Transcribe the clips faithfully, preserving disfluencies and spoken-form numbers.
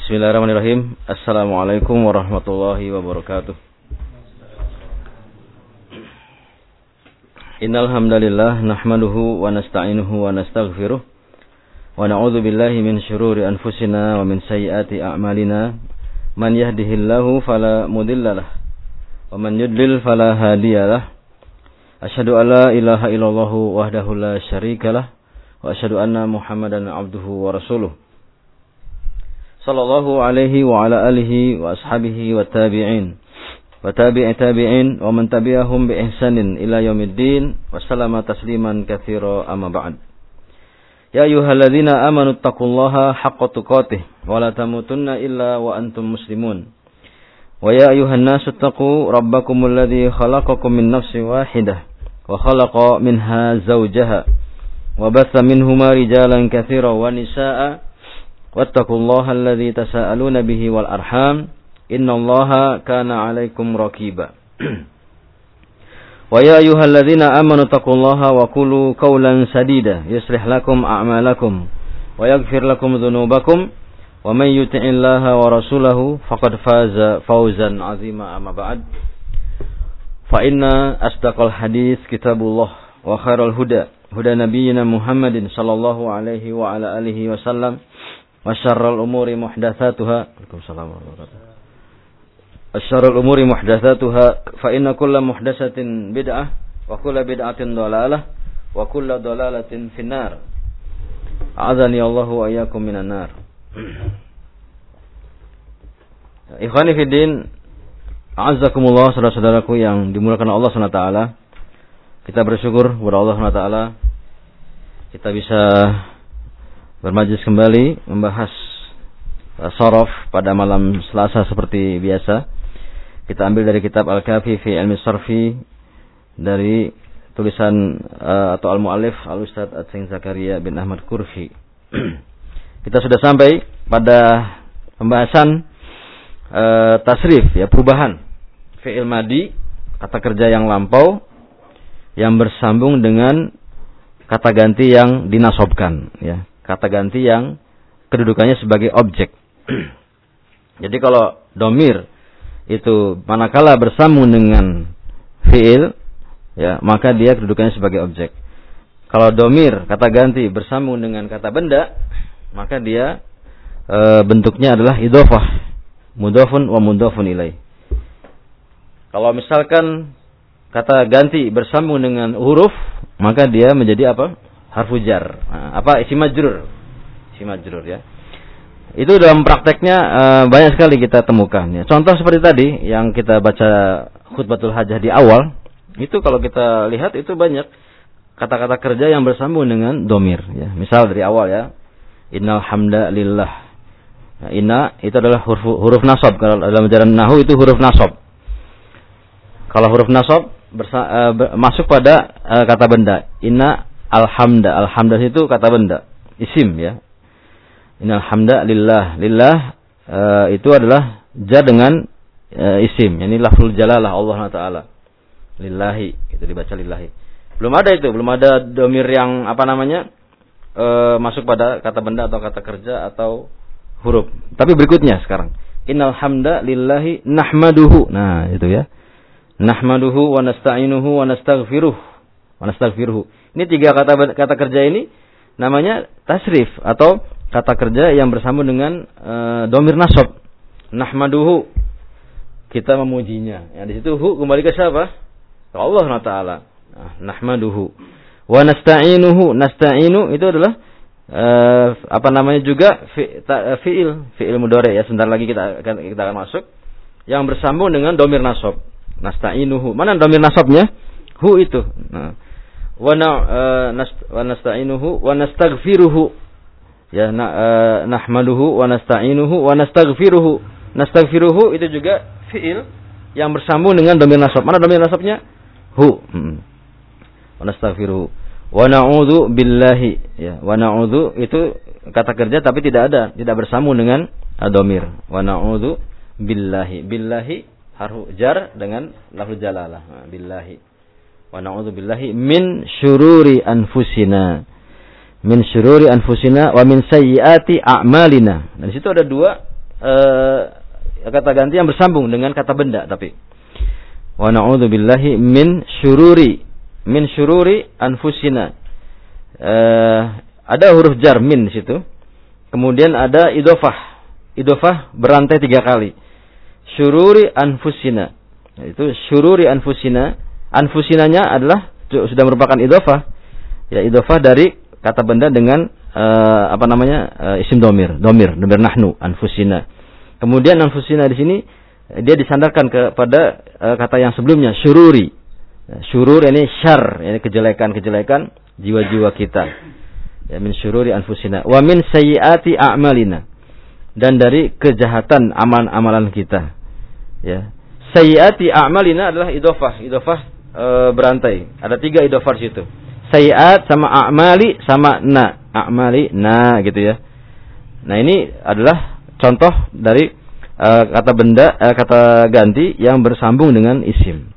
Bismillahirrahmanirrahim. Assalamualaikum warahmatullahi wabarakatuh. Innal hamdalillah nahmaduhu wa nasta'inuhu wa nastaghfiruh wa na'udzu billahi min syururi anfusina wa min sayyiati a'malina. Man yahdihillahu fala mudhillalah wa man yudlil fala hadiyalah. Asyhadu an la ilaha illallah wahdahu la syarikalah wa asyhadu anna Muhammadan abduhu wa rasuluh. Sallallahu alaihi wa ala alihi wa ashabihi wa tabi'in wa tabi'i tabi'in wa man tabi'ahum bi ihsanin ila yaumiddin wa sallama tasliman katsira amma ba'd. Ya ayyuhalladzina amanu taqullaha haqqa tuqatih wa la tamutunna illa wa antum muslimun. Wa ya ayyuhan nasu taqu rabbakumul ladzi khalaqakum min nafsin wahidah wa khalaqa minha zawjaha wa batha minhuma rijalan katsiran wa nisaa'a wattaqullaha alladzi tasaaluna bihi wal arham innallaha kana 'alaikum raqiba. Wa ya ayyuhalladzina amanu taqullaha wa qulu qawlan sadida yuslih lakum a'malakum wa yaghfir lakum dhunubakum wa man yuti'illaha wa rasulahu faqad faza fawzan 'azima amma ba'd. Fa inna asdaqal hadits kitabullah wa khairal huda huda nabiyyina Muhammadin sallallahu alaihi wa ala alihi wasallam wa syarrul umuri muhdatsatuha. Waalaikumsalam warahmatullahi wabarakatuh. Asyarrul umuri muhdatsatuha fa inna kulla muhdatsatin bid'ah wa kulla bid'atin dhalalah wa kulla dhalalatin finnar. A'adzani Allahu wa iyyakum minan nar. Ikhwani fid din, a'azzakumullah, saudara-saudaraku yang dimuliakan Allah Subhanahu wa taala. Kita bersyukur kepada Allah Subhanahu wa taala kita bisa bermajlis kembali membahas uh, sharaf pada malam Selasa seperti biasa. Kita ambil dari kitab Al-Kafi fi Ilmi Sarfi dari tulisan uh, atau al-muallif Al-Ustaz Atsing Zakaria bin Ahmad Kurfi. Kita sudah sampai pada pembahasan uh, tasrif, ya, perubahan fi'il madi, kata kerja yang lampau yang bersambung dengan kata ganti yang dinasobkan, ya. Kata ganti yang kedudukannya sebagai objek. Jadi kalau domir itu manakala bersambung dengan fiil, ya, maka dia kedudukannya sebagai objek. Kalau domir kata ganti bersambung dengan kata benda, maka dia e, bentuknya adalah idhofah, mudhofun wa mudhofun ilaih. Kalau misalkan kata ganti bersambung dengan huruf, maka dia menjadi apa? Harfu jar. Nah, apa? Isim majrur. Isim majrur, ya. Itu dalam prakteknya uh, banyak sekali kita temukan, ya. Contoh seperti tadi yang kita baca khutbatul hajah di awal, itu kalau kita lihat itu banyak kata-kata kerja yang bersambung dengan domir, ya. Misal dari awal, ya. Innal hamda lillah. Nah, inna itu adalah huruf, huruf nasab. Kalau dalam ajaran nahwu itu huruf nasab. Kalau huruf nasab bersa- uh, ber- masuk pada uh, kata benda. Inna alhamda, alhamda itu kata benda, isim, ya. Innal hamda lillah, lillah uh, itu adalah jar dengan uh, isim, yani lafzul jalalah Allah Taala. Lillahi, itu dibaca lillahi. Belum ada itu, belum ada domir yang apa namanya uh, masuk pada kata benda atau kata kerja atau huruf. Tapi berikutnya sekarang, innal hamda lillahi nahmaduhu. Nah, itu, ya. Nahmaduhu wa nasta'inuhu wa nastaghfiruh. Wa nastaghfiruhu. Ini tiga kata kata kerja ini namanya tasrif atau kata kerja yang bersambung dengan e, domir nasab. Nahmaduhu, kita memujinya. Ya, di situ hu kembali ke siapa? Ke Allah Taala. Nah, nahmaduhu. Wa nasta'inuhu, nasta'inu itu adalah e, apa namanya juga fi, ta, fi'il, fi'il mudhari, ya. Sebentar lagi kita akan kita akan masuk yang bersambung dengan domir nasab. Nasta'inuhu. Mana domir nasabnya? Hu itu. Nah, wa nasta'inuhu wa nastaghfiruhu, ya, na, uh, nahmaduhu wa nasta'inuhu wa nastaghfiruhu. Nastaghfiruhu itu juga fiil yang bersambung dengan domir nasab. Mana domir nasabnya? Hu. Hmm. Wa nastaghfiruhu. Wa na'udzu billahi, ya. Wa na'udzu itu kata kerja tapi tidak ada, tidak bersambung dengan domir. Wa na'udzu billahi. Billahi harfu jar dengan lafzul jalalah. Nah, billahi. Wa na'udzu billahi min syururi anfusina. Min syururi anfusina wa min sayyiati a'malina. Nah, di situ ada dua uh, kata ganti yang bersambung dengan kata benda tapi. Wa na'udzubillahi min syururi min syururi anfusina. Uh, ada huruf jar min di situ. Kemudian ada idofah. Idofah berantai tiga kali. Syururi anfusina. Itu syururi anfusina. Anfusinanya adalah sudah merupakan idofah. Ya, idofah dari kata benda dengan uh, apa namanya? Uh, isim domir, domir, domir nahnu, anfusina. Kemudian anfusina di sini dia disandarkan kepada uh, kata yang sebelumnya, syururi. Syurur ini syar, ini kejelekan-kejelekan jiwa-jiwa kita. Ya, min syururi anfusina wa min sayyiati a'malina. Dan dari kejahatan amalan-amalan kita. Ya. Sayyiati a'malina adalah idofah, idofah e, berantai. Ada tiga idofah di situ. Sayyiat sama a'mali sama na, a'mali na gitu ya. Nah, ini adalah contoh dari e, kata benda e, kata ganti yang bersambung dengan isim.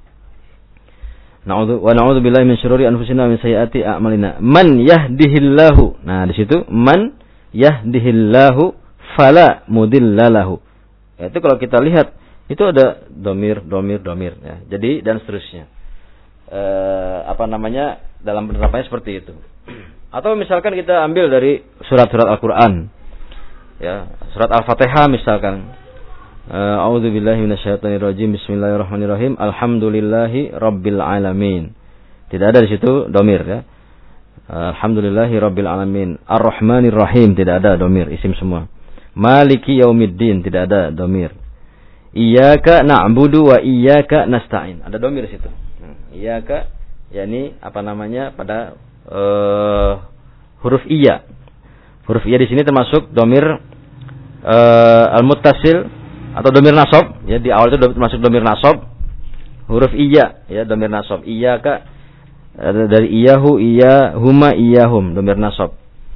Na'udzu wa na'udzu billahi min syururi anfusina wa min sayyiati a'malina. Man yahdihillahu. Nah, di situ man yahdihillahu fala mudillalahu. Itu kalau kita lihat itu ada domir, domir, domir ya. Jadi dan seterusnya. E, apa namanya dalam penerapannya seperti itu. Atau misalkan kita ambil dari surat-surat Al-Qur'an. Ya, surat Al-Fatihah misalkan. A'udzubillahi minasyaitonirrajim. Bismillahirrahmanirrahim. Alhamdulillahi rabbil alamin. Tidak ada di situ domir ya. Alhamdulillahi rabbil alamin. Ar-Rahmanirrahim, tidak ada domir, isim semua. Maliki yaumiddin, tidak ada domir. Iyyaka na'budu wa iyyaka nasta'in. Ada domir di situ. Iyyaka yakni apa namanya pada uh, huruf iya. Huruf iya di sini termasuk domir uh, al-muttasil atau domir nasab, ya di awal itu termasuk domir nasab. Huruf iya, ya domir nasab. Iyyaka dari iyahu, iya huma, iyahum, domir nasab.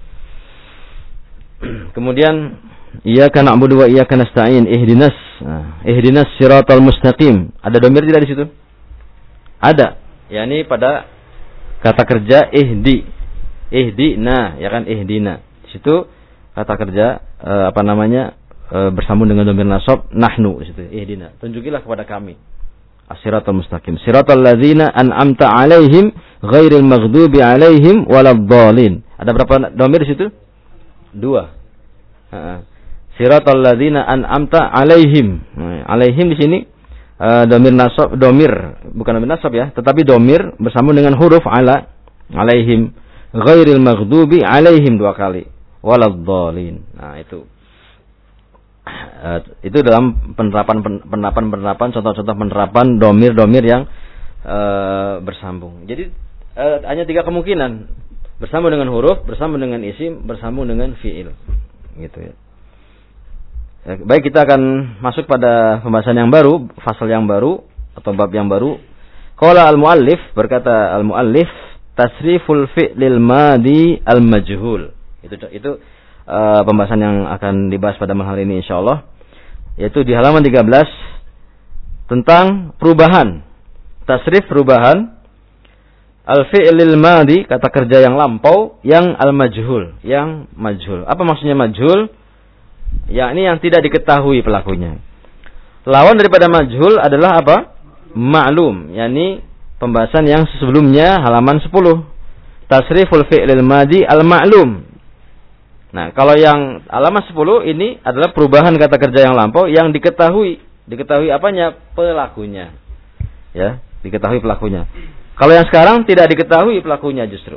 Kemudian iyyaka na'budu wa iyyaka nasta'in. Ihdinas, nah, ihdinas siratal mustaqim. Ada domir tidak di situ? Ada. yakni pada kata kerja ihdi. Ihdina, ya kan ihdina. Di situ kata kerja eh, apa namanya? Eh, bersambung dengan domir nasab nahnu di situ. Ihdina. Tunjukilah kepada kami as-siratal mustaqim. Siratal ladzina an'amta 'alaihim ghairil maghdubi 'alaihim waladdallin. Ada berapa domir di situ? Dua. Heeh. Siratal ladzina an'amta 'alaihim. Nah, 'alaihim di sini uh, domir nasab, domir bukan domir nasab ya, tetapi domir bersambung dengan huruf ala, 'alaihim ghairil maghdubi 'alaihim dua kali waladdallin. Nah, itu uh, itu dalam penerapan penerapan penerapan contoh-contoh penerapan domir-domir yang uh, bersambung. Jadi uh, hanya tiga kemungkinan. Bersambung dengan huruf, bersambung dengan isim, bersambung dengan fiil. Gitu ya. Ya, baik, kita akan masuk pada pembahasan yang baru, fasal yang baru atau bab yang baru. Qala al-muallif, berkata al-muallif, tasriful fi'lil madi al-majhul. Itu itu uh, pembahasan yang akan dibahas pada malam hari ini insyaallah, yaitu di halaman tiga belas tentang perubahan. Tasrif perubahan al-fi'lil madi, kata kerja yang lampau, yang al-majhul, yang majhul. Apa maksudnya majhul? Yakni yang tidak diketahui pelakunya. Lawan daripada majhul adalah apa? Ma'lum, yakni pembahasan yang sebelumnya halaman sepuluh. Tasriful fi'lil madi al-ma'lum. Nah, kalau yang halaman sepuluh ini adalah perubahan kata kerja yang lampau yang diketahui. Diketahui apanya? Pelakunya. Ya, diketahui pelakunya. Kalau yang sekarang tidak diketahui pelakunya justru.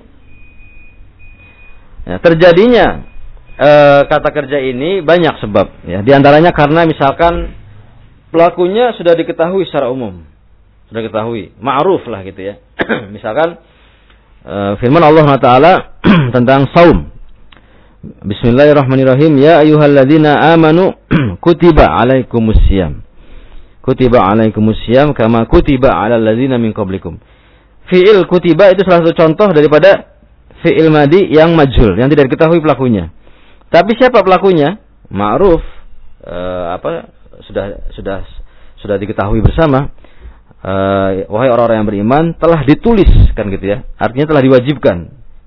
Ya, terjadinya e, kata kerja ini banyak sebab. Ya, di antaranya karena misalkan pelakunya sudah diketahui secara umum, sudah diketahui, ma'ruf lah gitu ya. Misalkan e, firman Allah Taala tentang saum. Bismillahirrahmanirrahim. Ya ayyuhalladzina amanu kutiba alaikumusiyam. Kutiba alaikumusiyam kama kutiba alal ladzina min qablikum. Fi'il kutiba itu salah satu contoh daripada fi'il madi yang majhul, yang tidak diketahui pelakunya. Tapi siapa pelakunya? Ma'ruf, e, apa sudah sudah sudah diketahui bersama. E, wahai orang-orang yang beriman, telah ditulis kan gitu ya. Artinya telah diwajibkan.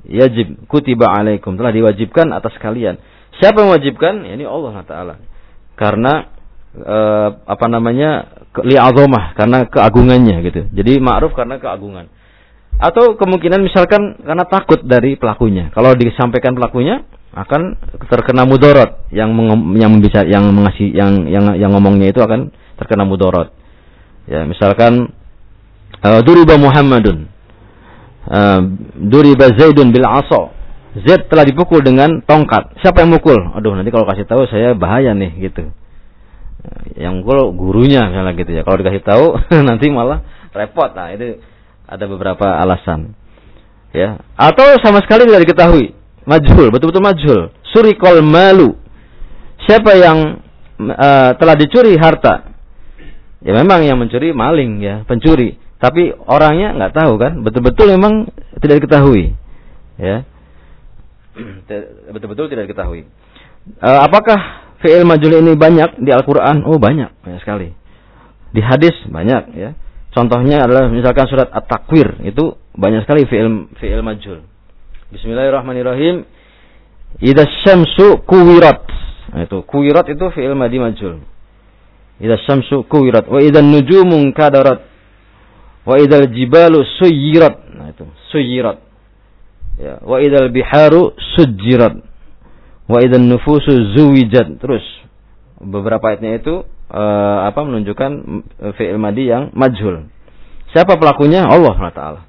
Yajib kutiba alaikum, telah diwajibkan atas kalian. Siapa yang mewajibkan? Ya, ini Allah Taala. karena uh, apa namanya li'azamah, karena keagungannya gitu. Jadi ma'ruf karena keagungan. Atau kemungkinan misalkan karena takut dari pelakunya. Kalau disampaikan pelakunya akan terkena mudarat, yang meng, yang bisa yang mengasih yang yang yang ngomongnya itu akan terkena mudarat. Ya, misalkan uh, duriba Muhammadun, uh, duriba Zaidun bil 'asa. Zaid telah dipukul dengan tongkat. Siapa yang mukul? Aduh, nanti kalau kasih tahu saya bahaya nih gitu. Yang mukul gurunya misalnya gitu ya. Kalau dikasih tahu nanti malah repot. Nah, itu ada beberapa alasan. Ya, atau sama sekali tidak diketahui. Majhul, betul-betul majhul. Surikol malu. Siapa yang uh, telah dicuri harta? Ya memang yang mencuri maling ya, pencuri. Tapi orangnya nggak tahu kan? Betul-betul memang tidak diketahui. Ya. Betul-betul tidak diketahui. Uh, apakah fi'il majhul ini banyak di Al-Qur'an? Oh, banyak, banyak sekali. Di hadis banyak ya. Contohnya adalah misalkan surat At-Takwir, itu banyak sekali fi'il fi'il majhul. Bismillahirrahmanirrahim. Idza syamsu kuwirat. Nah, itu kuwirat itu fi'il madi majhul. Idza syamsu kuwirat wa idzan nujumu kadarat wa idzal jibalu suyirat. Nah, itu suyirat. Ya, wa idzal biharu sujjirat wa idzan nufusu zuwijat. Terus beberapa ayatnya itu uh, apa menunjukkan fi'il madi yang majhul. Siapa pelakunya? Allah Taala.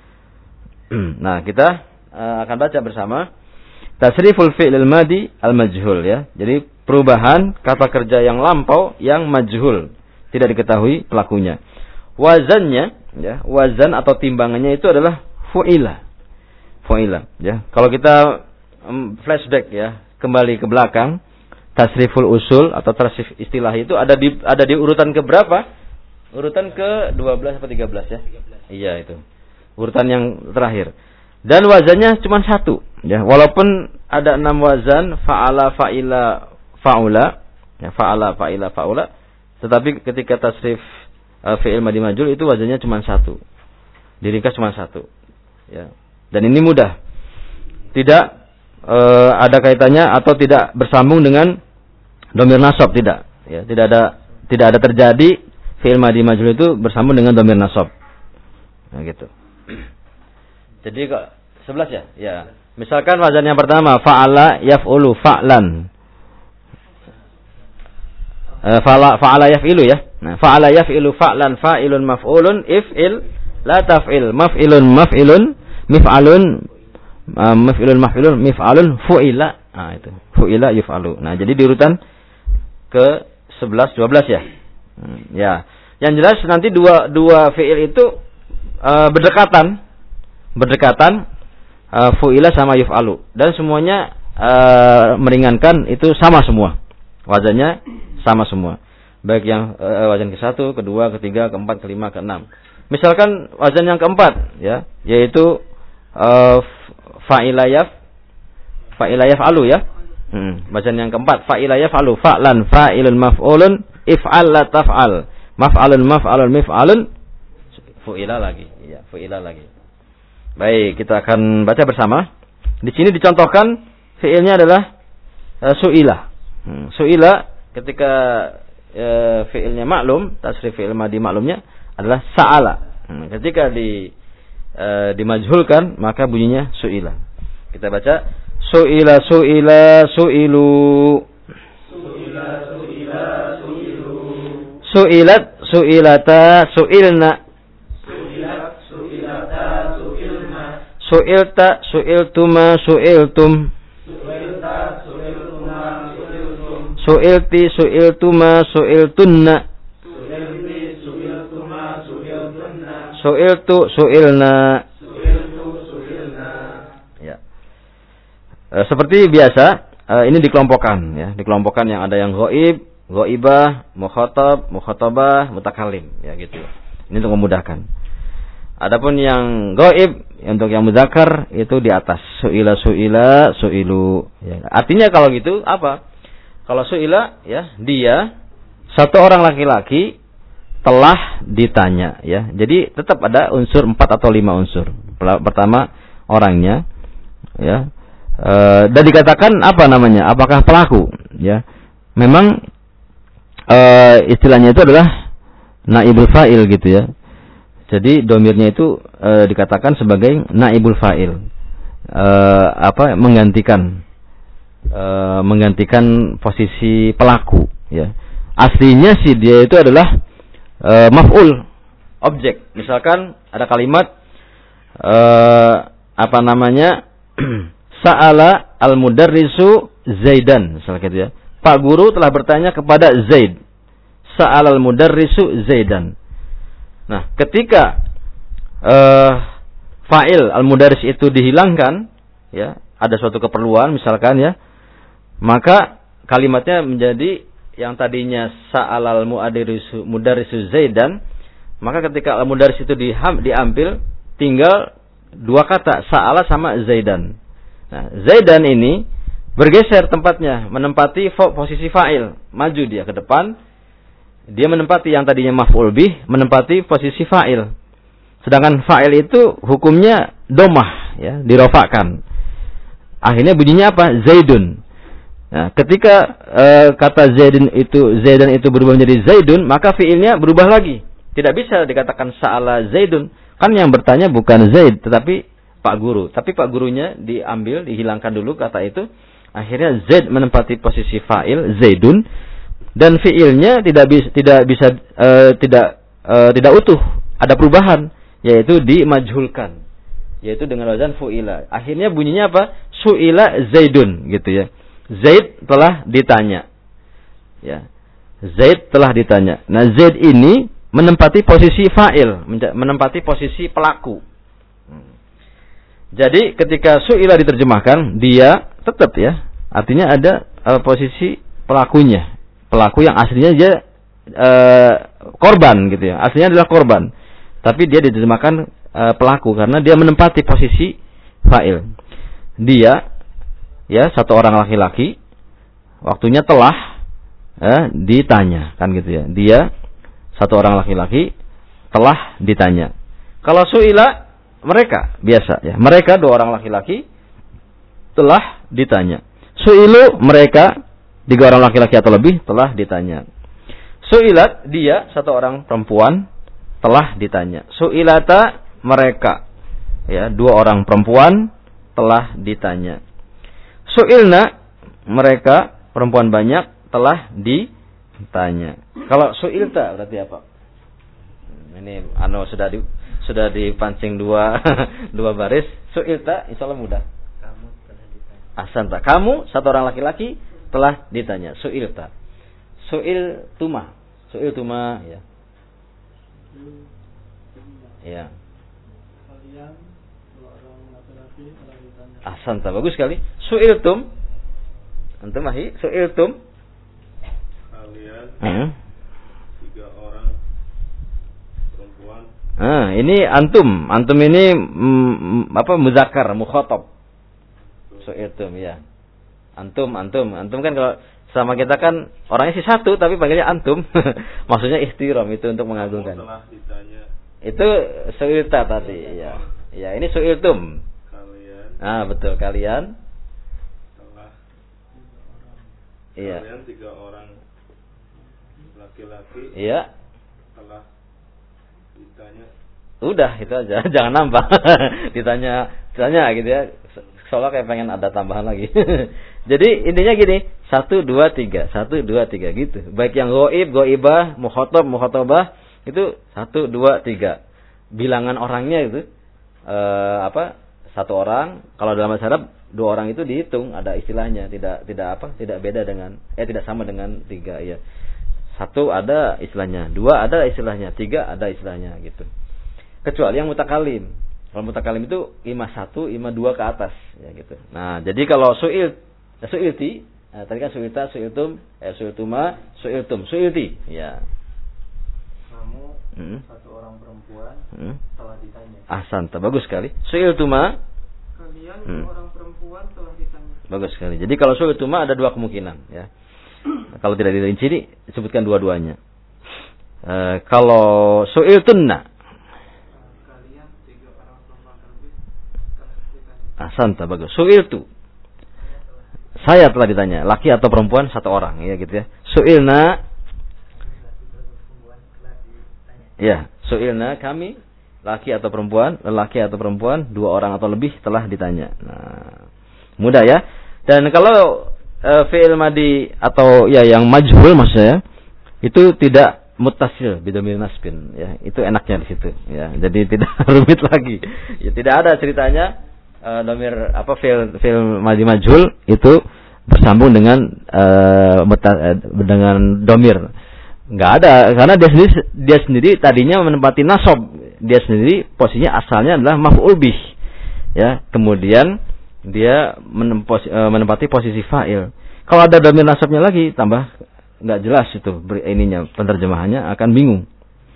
Nah, kita uh, akan baca bersama tasriful fi'il madi al majhul ya. Jadi perubahan kata kerja yang lampau yang majhul, tidak diketahui pelakunya. Wazannya ya, wazan atau timbangannya itu adalah fu'ila. Fu'ila ya. Kalau kita um, flashback ya, kembali ke belakang, tasriful usul atau tasrif istilah itu ada di ada di urutan ke berapa? Urutan ke dua belas atau tiga belas ya? tiga belas. Iya itu. Urutan yang terakhir. Dan wazannya cuma satu ya. Walaupun ada enam wazan, fa'ala, fa'ila, fa'ula, ya, fa'ala, fa'ila, fa'ula, tetapi ketika tasrif uh, fi'il madi majhul itu wazannya cuma satu. Diringkas cuma satu. Ya. Dan ini mudah. Tidak e, ada kaitannya atau tidak bersambung dengan dhamir nasab, tidak. Ya, tidak ada tidak ada terjadi fi'il madi majhul itu bersambung dengan dhamir nasab. Nah, gitu. Jadi kok sebelas ya? Ya. Misalkan wazan yang pertama fa'ala yaf'ulu fa'lan. E, fa'ala fa'ala yaf'ilu ya. Nah, fa'ala yaf'ilu fa'lan fa'ilun maf'ulun if'il la taf'il maf'ilun maf'ilun mif'alun uh, maf'ilun maf'ilun mif'alun fu'ila. Nah, itu fu'ila yuf'alu. Nah, jadi di urutan ke sebelas dua belas ya. Hmm, ya. Yang jelas nanti dua dua fi'il itu uh, berdekatan. Berdekatan uh, fu'ila sama yuf'alu, dan semuanya uh, meringankan, itu sama semua. Wazannya sama semua. Baik yang uh, wazan ke satu, kedua, ketiga, keempat, kelima, keenam. Misalkan wazan yang keempat ya, yaitu Uh, fa'ilayaf fa'ilayaf alu ya. Hmm, bacaan yang keempat fa'ilayaf alu fa'lan fa'ilun maf'ulun if'al la taf'al maf'alun maf'alun mif'alun fu'ila lagi. Iya, fu'ila lagi. Baik, kita akan baca bersama. Di sini dicontohkan fi'ilnya adalah uh, su'ila. Hmm, su'ila ketika uh, fi'ilnya maklum, tasrif fi'il madi maklumnya adalah sa'ala. Hmm, ketika di E, dimajhulkan maka bunyinya su'ila. Kita baca su'ila su'ila su'ilu su'ila su'ila su'ilu su'ilat su'ilata su'ilna su'ilat su'ilata su'ilna su'ilta su'iltuma su'iltum su'ilta su'iltuma su'iltum su'ilti su'iltuma su'iltunna su'iltu su'ilna. Su'iltu su'ilna. Ya. E, seperti biasa, e, ini dikelompokkan ya, dikelompokkan yang ada yang ghaib, ghaibah, mukhatab, mukhatabah, mutakallim ya gitu. Ini untuk memudahkan. Adapun yang ghaib untuk yang muzakkar itu di atas. Su'ila su'ila su'ilu ya. Artinya kalau gitu apa? Kalau su'ila ya, dia satu orang laki-laki telah ditanya ya. Jadi tetap ada unsur empat atau lima unsur. Pertama orangnya ya. E, dan dikatakan apa namanya? Apakah pelaku ya? Memang uh, istilahnya itu adalah naibul fa'il gitu ya. Jadi domirnya itu uh, dikatakan sebagai naibul fa'il, uh, apa menggantikan uh, menggantikan posisi pelaku ya. Aslinya sih dia itu adalah uh, maf'ul, objek. Misalkan ada kalimat uh, apa namanya sa'ala al-mudarrisu Zaidan, misalnya gitu ya. Pak guru telah bertanya kepada Zaid. Sa'ala al-mudarrisu Zaidan. Nah, ketika uh, fa'il al-mudarris itu dihilangkan, ya, ada suatu keperluan misalkan ya, maka kalimatnya menjadi yang tadinya sa'ala al-mudarrisu mudarrisu Zaidan, maka ketika al-mudarris itu diham, diambil tinggal dua kata, sa'ala sama Zaidan. Nah, Zaidan ini bergeser tempatnya, menempati posisi fa'il, maju dia ke depan. Dia menempati yang tadinya maf'ul bih, menempati posisi fa'il. Sedangkan fa'il itu hukumnya domah, ya, dirofakkan. Akhirnya bunyinya apa? Zaidun. Nah, ketika e, kata Zaidun itu Zaidan itu berubah menjadi Zaidun, maka fi'ilnya berubah lagi. Tidak bisa dikatakan sa'ala Zaidun. Kan yang bertanya bukan Zaid, tetapi Pak Guru. Tapi Pak Gurunya diambil, dihilangkan dulu kata itu. Akhirnya Zaid menempati posisi fa'il Zaidun, dan fiilnya tidak bisa tidak bisa uh, tidak uh, tidak utuh, ada perubahan, yaitu dimajhulkan, yaitu dengan wazan fu'ila. Akhirnya bunyinya apa? Su'ila Zaidun gitu ya. Zaid telah ditanya. Ya. Zaid telah ditanya. Nah, Zaid ini menempati posisi fa'il, menempati posisi pelaku. Jadi ketika su'ila diterjemahkan, dia tetap ya, artinya ada uh, posisi pelakunya, pelaku yang aslinya dia uh, korban gitu ya, aslinya adalah korban, tapi dia diterjemahkan uh, pelaku karena dia menempati posisi fa'il. Dia ya satu orang laki-laki, waktunya telah uh, ditanya kan gitu ya, dia satu orang laki-laki telah ditanya. Kalau su'ila mereka biasa ya, mereka dua orang laki-laki telah ditanya. Su'ilu mereka tiga orang laki-laki atau lebih telah ditanya. Su'ilat dia satu orang perempuan telah ditanya. Su'ilata mereka ya dua orang perempuan telah ditanya. Su'ilna mereka perempuan banyak telah ditanya. Kalau su'ilta berarti apa? Ini anu sudah di sudah dipancing dua dua baris. Su'ilta insyaallah mudah. Kamu telah ditanya. Ahsanta. Kamu satu orang laki-laki telah ditanya. Su'ilta. Su'il tuma. Su'il tuma ya. Ya. Kalian dua orang laki-laki telah ditanya. Ahsanta. Bagus sekali. Su'iltum. Antum ahi. Su'iltum. Kalian hmm. tiga orang perempuan. Ah, ini antum, antum ini mm, apa muzakkar, mukhatab. Su'iltum ya. Antum, antum, antum kan kalau sama kita kan orangnya sih satu tapi panggilnya antum. Maksudnya ihtiram itu untuk mengagungkan. Setelah ditanya. Itu su'ilta tadi ya. Ya, ini su'iltum. Kalian. Ah, betul kalian. Setelah iya. Kalian tiga orang laki-laki. Iya. Setelah ditanya. Udah itu aja, jangan nambah. ditanya, ditanya gitu ya. Soalnya kayak pengen ada tambahan lagi. Jadi intinya gini, satu dua tiga, satu dua tiga gitu. Baik yang ghaib, ghaibah, mukhatab, mukhatabah itu satu dua tiga. Bilangan orangnya itu eh, apa? Satu orang. Kalau dalam bahasa Arab dua orang itu dihitung, ada istilahnya, tidak tidak apa? Tidak beda dengan, eh tidak sama dengan tiga ya. Satu ada istilahnya, dua ada istilahnya, tiga ada istilahnya gitu. Kecuali yang mutakalim. Kalau mutakalim itu ima satu, ima dua ke atas, ya gitu. Nah, jadi kalau su'il, ya su'ilti, nah, tadi kan su'ilta, su'iltum, eh su'iltuma, su'iltum, su'ilti, ya. Kamu hmm. satu orang perempuan hmm. telah ditanya. Ahsanta, bagus sekali. Su'iltuma. Kalian hmm. dua orang perempuan telah ditanya. Bagus sekali. Jadi kalau su'iltuma ada dua kemungkinan, ya. Nah, kalau tidak dirinci, disebutkan dua-duanya. E, kalau su'iltunna. Ahsanta, bagus. Su'iltu. Saya telah ditanya, laki atau perempuan satu orang, ya gitu ya. Su'ilna Ya, su'ilna kami, laki atau perempuan, lelaki atau perempuan, dua orang atau lebih telah ditanya. Nah, mudah ya. Dan kalau e, fi'il madi atau ya yang majhul maksudnya, itu tidak muttasil bidomir nasbin, ya. Itu enaknya di situ, ya. Jadi tidak rumit lagi. Ya, tidak ada ceritanya e, domir apa fi'il fi'il madi majhul itu bersambung dengan e, muta, e, dengan domir. Nggak ada, karena dia sendiri dia sendiri tadinya menempati nasab, dia sendiri posisinya asalnya adalah maf'ul bih, ya. Kemudian dia menempati, menempati posisi fa'il. Kalau ada dhamir nasabnya lagi, tambah nggak jelas itu ininya, penerjemahannya akan bingung.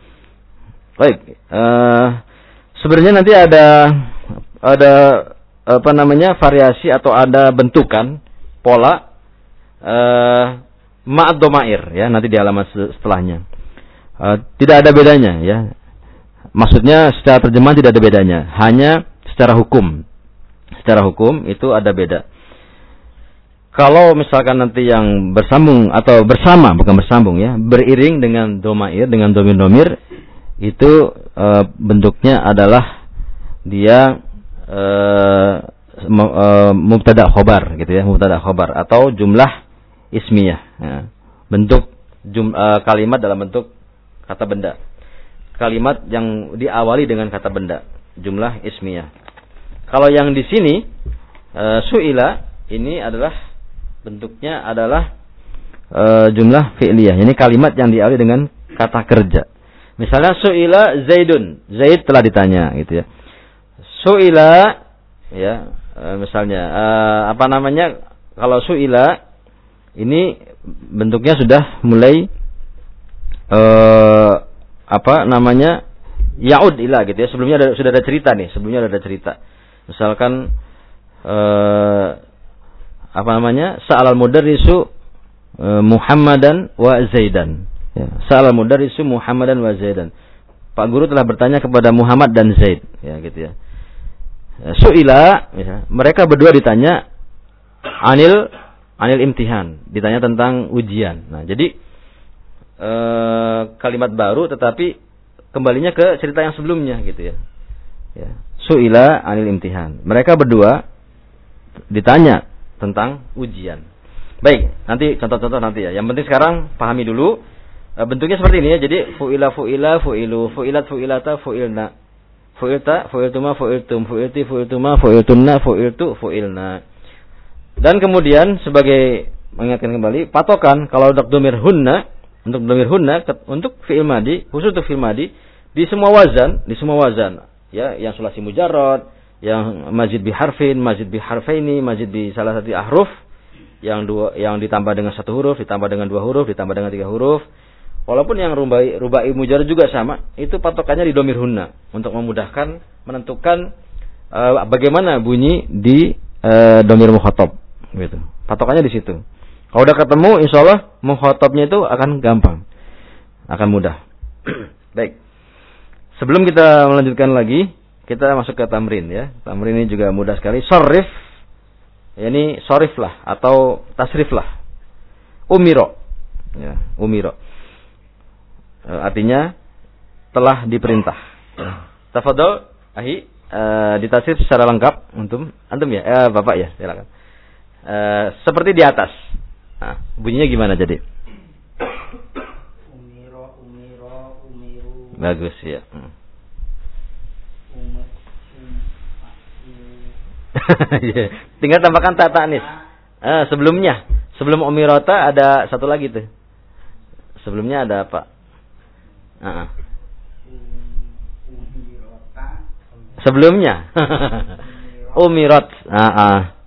Baik, uh, sebenarnya nanti ada ada apa namanya variasi atau ada bentukan pola. Uh, Ma'ad domair, ya, nanti di halaman setelahnya. Uh, tidak ada bedanya, ya. Maksudnya secara terjemahan tidak ada bedanya, hanya secara hukum. Secara hukum itu ada beda. Kalau misalkan nanti yang bersambung atau bersama, bukan bersambung ya, beriring dengan domair, dengan domir-domir, itu uh, bentuknya adalah dia uh, uh, mubtada khobar, gitu ya, mubtada khobar atau jumlah ismiyah, ya. Bentuk jum, uh, kalimat dalam bentuk kata benda. Kalimat yang diawali dengan kata benda, jumlah ismiyah. Kalau yang di sini uh, su'ila ini adalah bentuknya adalah uh, jumlah fi'liyah. Ini kalimat yang diawali dengan kata kerja. Misalnya su'ila Zaidun, Zaid telah ditanya, gitu ya. Su'ila, ya, uh, misalnya uh, apa namanya? Kalau su'ila ini bentuknya sudah mulai uh, apa namanya yaud ila, gitu ya. Sebelumnya ada, sudah ada cerita nih. Sebelumnya ada cerita. Misalkan uh, apa namanya sa'alal mudarrisu uh, Muhammadan wa Zaidan. Ya. Sa'alal mudarrisu Muhammadan wa Zaidan. Pak guru telah bertanya kepada Muhammad dan Zaid. Ya, gitu ya. Su'ila, ya, mereka berdua ditanya anil Anil imtihan, ditanya tentang ujian. Nah, jadi e, kalimat baru tetapi kembalinya ke cerita yang sebelumnya, gitu ya. Ya. Su'ila anil imtihan. Mereka berdua ditanya tentang ujian. Baik, nanti contoh-contoh nanti ya. Yang penting sekarang pahami dulu e, bentuknya seperti ini ya. Jadi fu'ila fu'ila fu'ilu fu'ilat fu'ilata fu'ilna. Fu'ilta fu'iltuma fu'iltum fu'ilti fu'iltuma fu'iltunna fu'iltu fu'ilna. Dan kemudian sebagai mengingatkan kembali patokan kalau untuk domir hunna, untuk domir hunna untuk fi'il madi, khusus untuk fi'il madi di semua wazan, di semua wazan, ya, yang sulasi mujarrad, yang mazid bi harfin, mazid bi harfaini, mazid bi salah satu ahruf, yang dua yang ditambah dengan satu huruf, ditambah dengan dua huruf, ditambah dengan tiga huruf. Walaupun yang rubai rubai mujarrad juga sama, itu patokannya di domir hunna untuk memudahkan menentukan uh, bagaimana bunyi di uh, domir mukhatab. Gitu. Patokannya di situ. Kalau udah ketemu, insya Allah mukhatabnya itu akan gampang, akan mudah. Baik. Sebelum kita melanjutkan lagi, kita masuk ke tamrin ya. Tamrin ini juga mudah sekali. Sharif, ya, ini sharif lah atau tasrif lah. Umiro, ya, umiro. E, artinya telah diperintah. Tafadhol, ahi, e, ditasrif secara lengkap antum, antum ya, eh, bapak ya, silakan. Uh, seperti di atas. Nah, bunyinya gimana jadi? Umiro, umiro, umiru. Bagus ya. Hmm. Um, um, yeah. Tinggal tambahkan tak tanis. Uh, sebelumnya, sebelum umirota ada satu lagi tuh. Sebelumnya ada apa? Uh-uh. Umirota. Sebelumnya. Umirot. Uh-uh.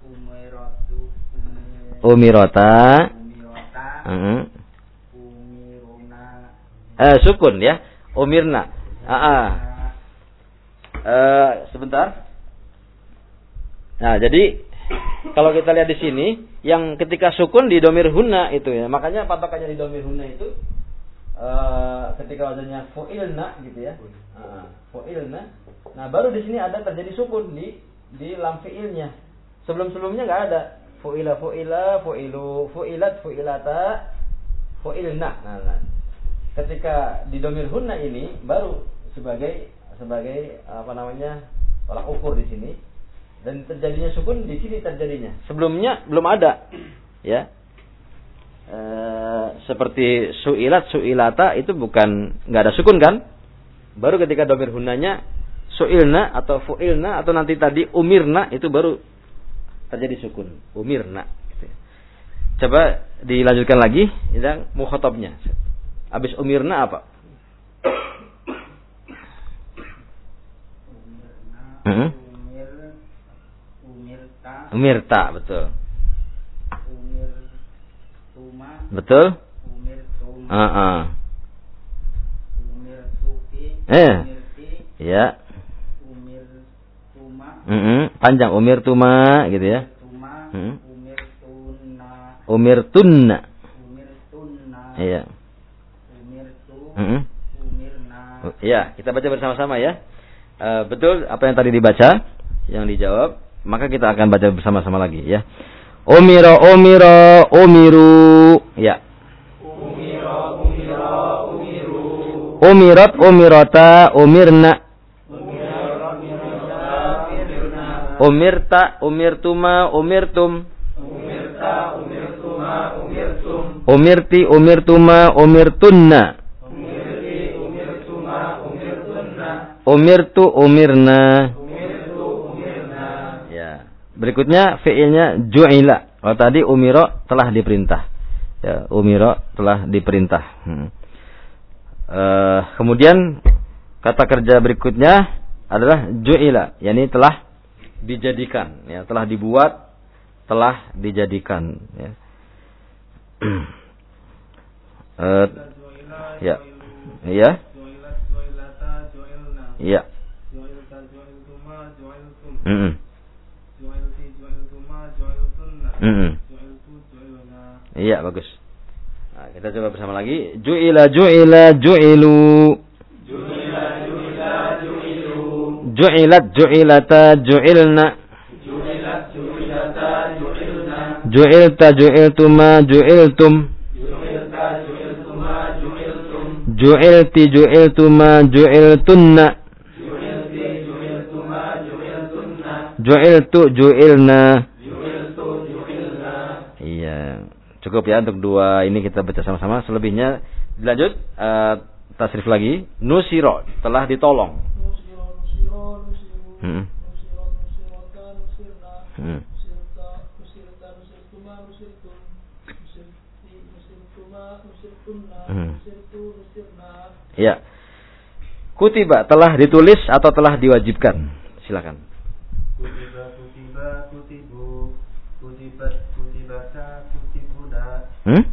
Umirota, Umirota, uh-huh. Umiruna, eh, sukun ya, umirna, ah, uh-uh. uh, sebentar. Nah, jadi kalau kita lihat di sini, yang ketika sukun di domir hunna itu ya, makanya patokannya di domir hunna itu, uh, ketika wazannya fu'ilna gitu ya, uh, fu'ilna. Nah, baru di sini ada terjadi sukun di di lam fi'ilnya. Sebelum-sebelumnya nggak ada. Fu'ila fu'ila fu'ilu fu'ilat fu'ilata fu'ilna. Nah, nah. ketika di domir hunna ini baru sebagai sebagai apa namanya tolak ukur di sini, dan terjadinya sukun di sini terjadinya. Sebelumnya belum ada, ya. E, seperti suilat, suilata itu bukan nggak ada sukun kan? Baru ketika domir hunnanya suilna atau fuilna atau nanti tadi umirna itu baru terjadi sukun, umirna. Gitu. Coba dilanjutkan lagi, yang mukhatabnya. Habis umirna apa? Umirna, umir, umirta, umirta, betul. umir tuma, Betul? umir tuma, Uh -uh. umir tuki, Eh. umirti, Ya. umir tuma, Mm -mm. Panjang umir tuma gitu ya. tuma, Mm. umir tuna, Umir tunna. umir tuna, Iya. umir tu, Mm -mm. umirna. Ya, kita baca bersama-sama ya. Uh, betul apa yang tadi dibaca, yang dijawab, maka kita akan baca bersama-sama lagi ya. Umira, umira, umiru. Ya. Umira, umira, umiru. Umirat, umirata, umirna. Umira, umirata, umirna. Umirta, umirtuma, umirtum. Umirta, umirtuma, umirtum. Umirti, umirtuma, umirtunna. Umirti, umirtuma, umirtunna. Umirtu, umirna. Umirtu, umirna. Ya. Berikutnya fiilnya ju'ila. Kalau tadi umiro telah diperintah. Ya, umiro telah diperintah. Hmm. Uh, kemudian kata kerja berikutnya adalah ju'ila, yakni telah dijadikan, ya, telah dibuat, telah dijadikan, ya. uh, ya. Ya. Ya. Mm-mm. Mm-mm. Iya, bagus. Nah, kita coba bersama lagi. Ju'ila, ju'ila, ju'ilu. Ju'ila, ju'ila, ju'ilu. Ju'ilat, ju'ilata, ju'ilna. Ju'ilat, ju'ilata, ju'ilna. Ju'ilta, ju'iltuma, ju'iltum. Ju'ilta, ju'iltuma, ju'iltum. Ju'ilti, ju'iltuma, ju'iltunna. Ju'ilti, ju'iltuma, ju'iltunna. Ju'iltu, ju'ilna. Ju'iltu, ju'ilna. Iya. Cukup ya untuk dua ini kita baca sama-sama. Selebihnya dilanjut uh, tasrif lagi. Nusiro, telah ditolong. Nusiro, nusiro, nusiru. Hmm. Nusiro, nusirota, nusirna. Hmm. Nusirta, nusirta, nusirtuma, nusirtum. Nusirti, nusirtuma, nusirtunna. Hmm. Nusirtu, nusirna. Ya. Kutiba, telah ditulis atau telah diwajibkan. Silakan. Kutiba, kutiba, kutibu. Kutibat, kutibata, kutibuna. Hmm?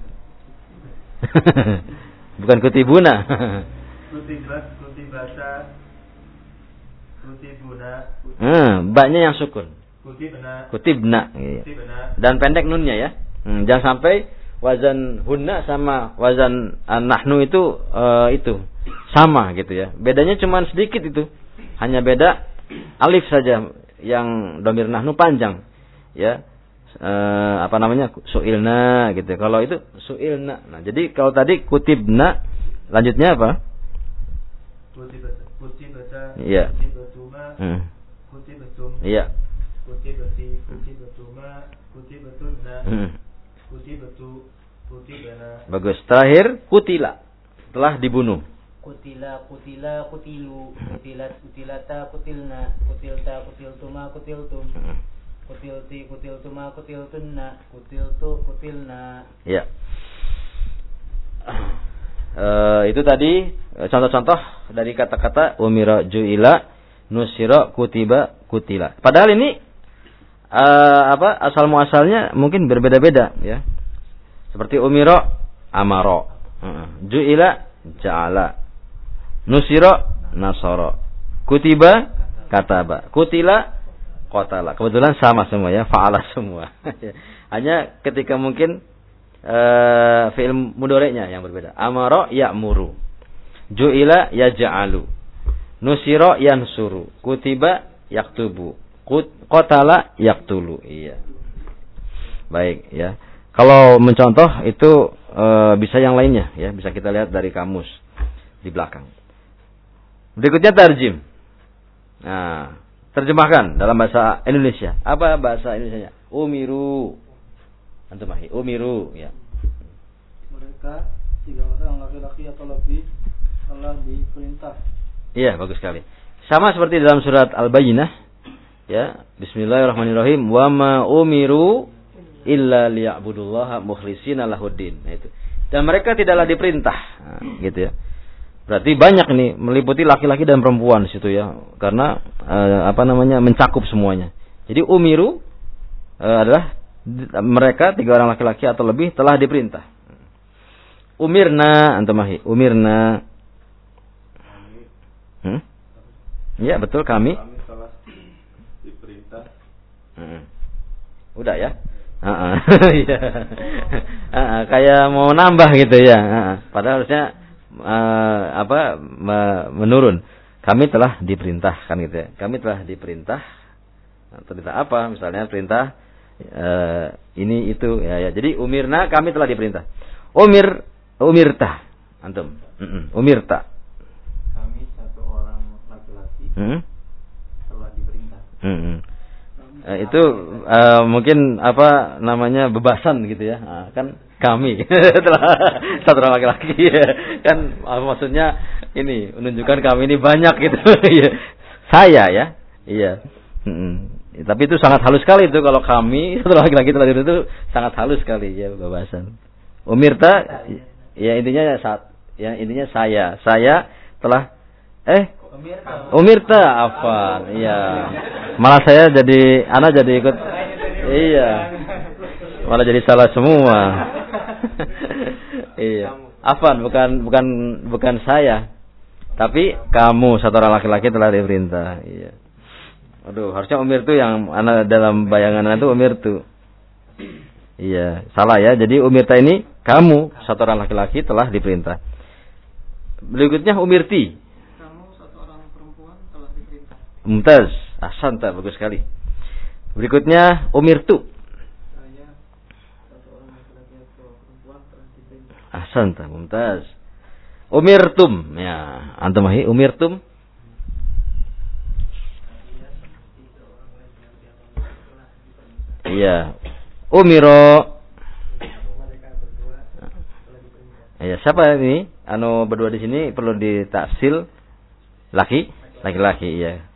Bukan kutibuna. Kutibat, kutibata, kutibuna. Hmm, baknya yang sukun. Kutibna. Kutibna. Iya. Kutibna. Dan pendek nunnya ya. Hmm, jangan sampai wazan hunna sama wazan uh, nahnu itu uh, itu sama gitu ya. Bedanya cuma sedikit itu. Hanya beda alif saja yang domir nahnu panjang. Ya. Uh, apa namanya? Suilna gitu. Kalau itu suilna. Nah, jadi kalau tadi kutibna lanjutnya apa? Kutibata, kutibata, Iya. kutibatuma, Hmm. kutibatum, Iya. kutibati, kutibatuma, kutibatunna, Hmm. kutibatu, kutibana. Bagus. Terakhir kutila. Telah dibunuh. Kutila, kutila, kutilu, kutilat, kutilata, kutilna, kutilta, kutiltuma, kutiltum, kutilti, kutiltuma, kutiltunna, kutiltu, kutilna. Ya. Uh, itu tadi contoh-contoh dari kata-kata umira, ju'ila, nusira, kutiba, kutila. Padahal ini uh, apa asal muasalnya mungkin berbeda-beda ya. Seperti umira, amara, uh, ju'ila, ja'ala, nusira, nasara, kutiba, kataba, kutila, qatala. Kebetulan sama semua ya, fa'ala semua. Hanya ketika mungkin Uh, fi'il mudhari'nya yang berbeda. Amara ya'muru. Ju'ila yaj'alu. Nusira yansuru. Kutiba yaktubu. Qatala yaktulu. Iya. Baik ya. Kalau mencontoh itu e, bisa yang lainnya ya, bisa kita lihat dari kamus di belakang. Berikutnya tarjim. Nah, terjemahkan dalam bahasa Indonesia. Apa bahasa Indonesianya? Umiru. Antum ahi, umiru ya. Mereka tiga orang laki-laki atau lebih telah diperintah. Iya, bagus sekali. Sama seperti dalam surat Al-Bayyinah ya, bismillahirrahmanirrahim, wa ma umiru illa liya'budullaha mukhlishina lahuddin. Nah, itu. Dan mereka tidaklah diperintah. Nah, gitu ya. Berarti banyak nih, meliputi laki-laki dan perempuan di situ ya. Karena eh, apa namanya? mencakup semuanya. Jadi umiru eh, adalah mereka tiga orang laki-laki atau lebih telah diperintah. Umirna antamahi, umirna. Hmm? Ya, betul kami. Kami telah diperintah. Hmm. Udah ya? Heeh. Iya. Heeh, kayak mau nambah gitu ya. Heeh. Padahal harusnya uh, apa menurun. Kami telah diperintahkan gitu ya. Kami telah diperintah. Nah, perintah apa? Misalnya perintah uh, ini itu ya, ya. Jadi umirna, kami telah diperintah. Umir umirta. Antum. Mm-mm. Umirta. Kami satu orang laki-laki Hmm? telah diperintah. Hmm. Uh, itu uh, mungkin apa namanya bebasan gitu ya. Nah, kan kami telah satu orang laki-laki ya. Kan uh, maksudnya ini menunjukkan kami ini banyak gitu. Saya ya. Iya. Hmm. Tapi itu sangat halus sekali itu kalau kami satu orang laki-laki telah itu sangat halus sekali ya bebasan. Umirta ya intinya saat ya intinya saya. Saya telah eh Umirta afan, iya. Malah saya jadi, anak jadi ikut, iya. Malah jadi salah semua. Iya. Afan bukan bukan bukan saya, tapi kamu satu orang laki-laki telah diperintah. Iya. Aduh, harusnya umir tuh yang anak dalam bayangan anak itu umir tuh. Iya, salah ya. Jadi umirta ini kamu satu orang laki-laki telah diperintah. Berikutnya umirti. Mumtaz, ahsanta, bagus sekali. Berikutnya umirtu. Saya satu orang laki-laki atau perempuan telah diperintah. Ahsanta, mumtaz. Umirtum, ya, antum ahi umirtum. Iya. Umiro. Iya, siapa ini? Anu berdua di sini perlu ditaksil laki, laki-laki, iya.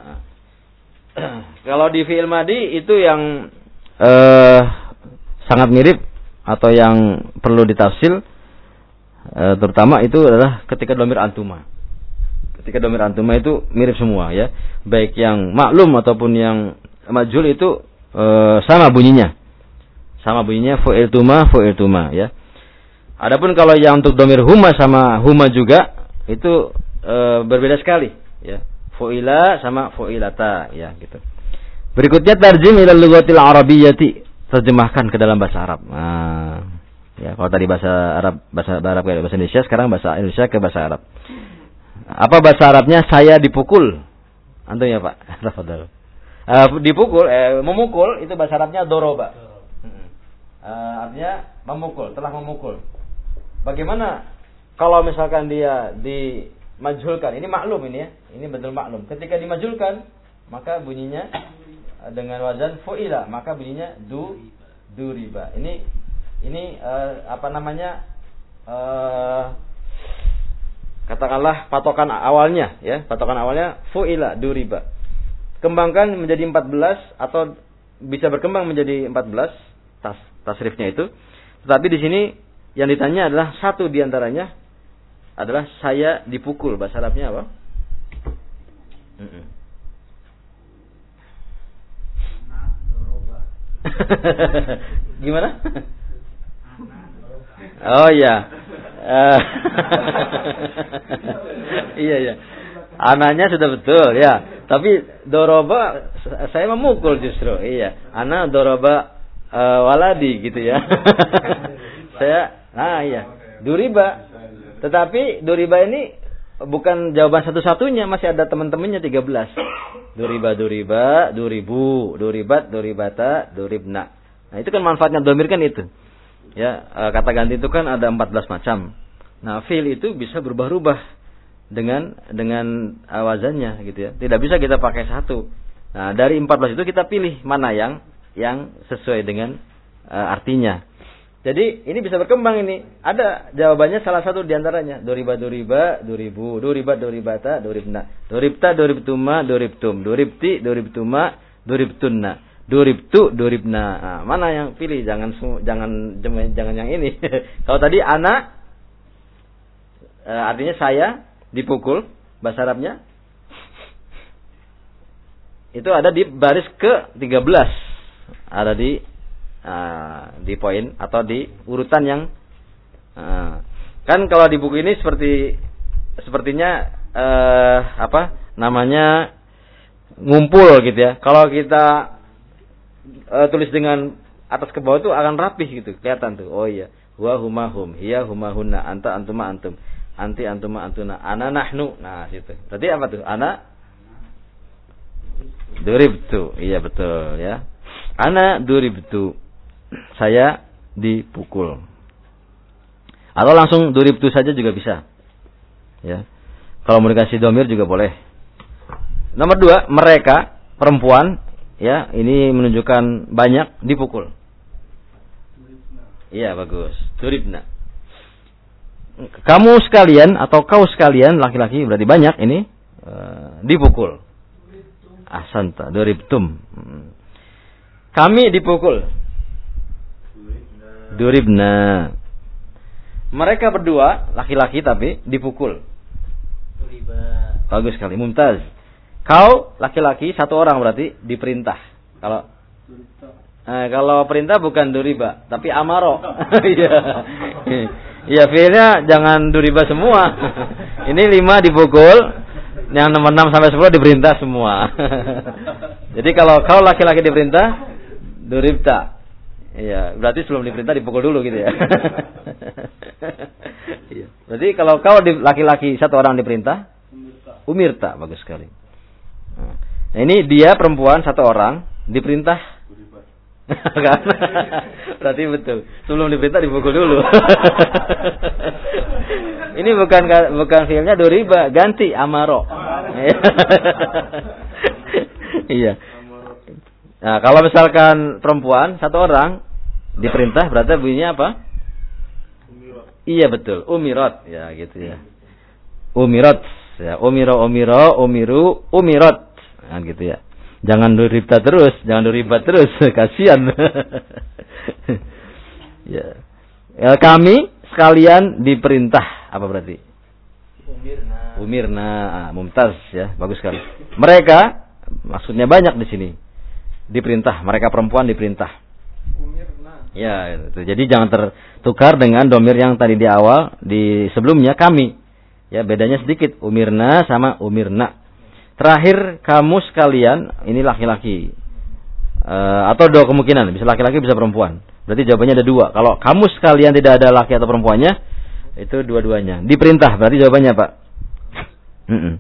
Kalau di fi'il madi itu yang eh, sangat mirip atau yang perlu ditafsil eh, terutama itu adalah ketika dhamir antuma. Ketika dhamir antuma itu mirip semua ya, baik yang maklum ataupun yang majhul itu eh, sama bunyinya, sama bunyinya fu'iltuma fu'iltuma ya. Adapun kalau yang untuk dhamir huma sama huma juga itu eh, berbeda sekali ya. Fu'ila sama fu'ilata ya gitu. Berikutnya tarjim ila lughatil arabiyyati, terjemahkan ke dalam bahasa Arab. Nah, ya kalau tadi bahasa Arab bahasa Arab ke bahasa Indonesia, sekarang bahasa Indonesia ke bahasa Arab. Apa bahasa Arabnya? Saya dipukul. Antum ya, Pak. Tafadhol. Uh, dipukul eh memukul itu bahasa Arabnya doroba. Uh, artinya memukul, telah memukul. Bagaimana kalau misalkan dia di majhulkan, ini maklum ini ya, ini betul maklum. Ketika dimajhulkan, maka bunyinya dengan wazan fu'ila, maka bunyinya du duriba. Ini ini uh, apa namanya? Uh, katakanlah patokan awalnya ya, patokan awalnya fu'ila duriba. Kembangkan menjadi empat belas atau bisa berkembang menjadi empat belas tas tasrifnya itu. Tetapi di sini yang ditanya adalah satu di antaranya adalah saya dipukul. Bahasa Arabnya apa? Mm-mm. Gimana? Oh iya. Uh, iya iya. Anaknya sudah betul ya. Tapi doroba saya memukul justru. Iya. Anak doroba uh, waladi gitu ya. Saya ah iya. Duriba. Tetapi duriba ini bukan jawaban satu-satunya, masih ada teman-temannya tiga belas. Duriba, duriba, duribu, duribat, duribata, duribna. Nah, itu kan manfaatnya domir kan itu. Ya, kata ganti itu kan ada empat belas macam. Nah, fi'il itu bisa berubah-ubah dengan dengan wazannya gitu ya. Tidak bisa kita pakai satu. Nah, dari empat belas itu kita pilih mana yang yang sesuai dengan uh, artinya. Jadi ini bisa berkembang ini. Ada jawabannya salah satu diantaranya. Doriba doriba, doribu, doriba doribata, doribna, doribta doribtuma, doribtum, doribti doribtuma, doribtunna, doribtu doribna. Nah, mana yang pilih? Jangan jangan jangan yang ini. Kalau tadi anak uh, artinya saya dipukul, bahasa Arabnya itu ada di baris ke tiga belas. Ada di Uh, di poin atau di urutan yang uh, kan kalau di buku ini seperti sepertinya uh, apa namanya ngumpul gitu ya. Kalau kita uh, tulis dengan atas ke bawah itu akan rapih gitu, kelihatan tuh. Oh iya, wa huma hum, hiya huma hunna, anta antuma antum, anti antuma antuna, ana nahnu. Nah, situ. Berarti apa tuh? Ana duribtu. Iya betul ya. Ana duribtu. Saya dipukul. Atau langsung duribtu saja juga bisa. Ya. Kalau mau dikasih domir juga boleh. Nomor dua, mereka perempuan, ya, ini menunjukkan banyak dipukul. Iya bagus. Duribna. Kamu sekalian atau kau sekalian laki-laki berarti banyak ini uh, dipukul. Ahsanta, duribtum. Kami dipukul. Duribna. Mereka berdua laki-laki tapi dipukul. Duriba. Bagus sekali, mumtaz. Kau laki-laki satu orang berarti diperintah. Kalau eh, kalau perintah bukan duriba tapi amaro. Iya. Iya, fiilnya jangan duriba semua. Ini lima dipukul, yang nomor enam sampai sepuluh diperintah semua. Jadi kalau kau laki-laki diperintah duribta. Iya, berarti sebelum diperintah dipukul dulu gitu ya. Iya. Berarti kalau kau di, laki-laki satu orang diperintah, umirta, bagus sekali. Nah, ini dia perempuan satu orang diperintah. Kan? Berarti betul. Sebelum diperintah dipukul dulu. Ini bukan bukan fiilnya duriba, ganti amaro. Iya. Nah, kalau misalkan perempuan satu orang diperintah berarti bunyinya apa? Umirat. Iya betul, umirat ya gitu ya. Umirat ya, umiro umiro umiru umirat. Nah, gitu ya. Jangan duribta terus, jangan duribat terus, kasihan. Ya. Ya, kami sekalian diperintah apa berarti? Umirna. Umirna, ah, mumtaz ya, bagus sekali. Mereka maksudnya banyak di sini. Diperintah, mereka perempuan diperintah. Umirna. Ya, itu. Jadi jangan tertukar dengan domir yang tadi di awal, di sebelumnya kami. Ya, bedanya sedikit, umirna sama umirna. Terakhir kamu sekalian, ini laki-laki. E, atau dua kemungkinan, bisa laki-laki bisa perempuan. Berarti jawabannya ada dua. Kalau kamu sekalian tidak ada laki atau perempuannya, itu dua-duanya. Diperintah, berarti jawabannya Pak. Mm-mm.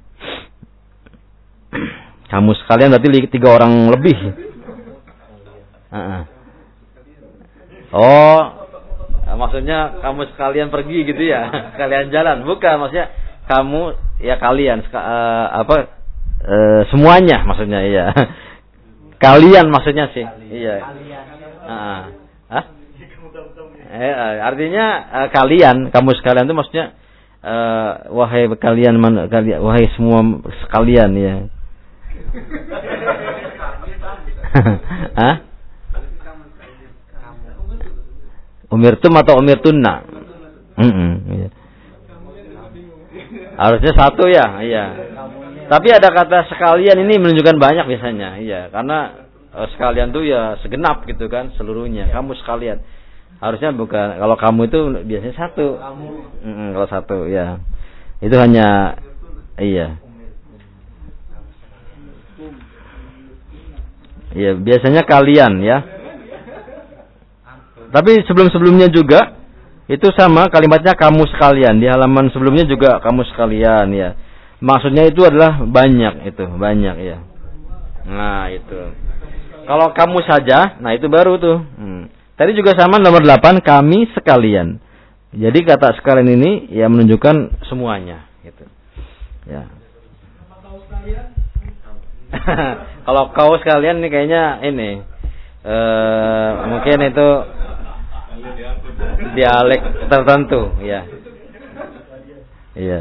Kamu sekalian berarti tiga orang lebih. Uh-uh. Oh, maksudnya kamu sekalian pergi gitu ya, kalian jalan. Bukan, maksudnya kamu ya kalian uh, apa uh, semuanya maksudnya iya. Kalian maksudnya sih. Iya. Uh-uh. Hah? Eh, artinya uh, kalian, kamu sekalian itu maksudnya uh, wahai kalian mana kalian, wahai semua sekalian ya. Hah? Umirtum atau umirtunna? Mm-mm, iya. Harusnya satu ya, iya. Tapi ada kata sekalian ini menunjukkan banyak biasanya, iya. Karena uh, sekalian tuh ya segenap gitu kan, seluruhnya. Kamu sekalian. Harusnya bukan. Kalau kamu itu biasanya satu. Mm-mm, kalau satu, ya. Itu hanya, iya. Iya, biasanya kalian ya. Tapi sebelum-sebelumnya juga itu sama kalimatnya kamu sekalian. Di halaman sebelumnya juga kamu sekalian ya. Maksudnya itu adalah banyak itu, banyak ya. Nah, itu. Kalau kamu saja, nah itu baru tuh. Hmm. Tadi juga sama nomor delapan, kami sekalian. Jadi kata sekalian ini ya menunjukkan semuanya gitu. Ya. Kalau kau sekalian ini kayaknya ini eh, mungkin itu dialek tertentu, ya. Iya.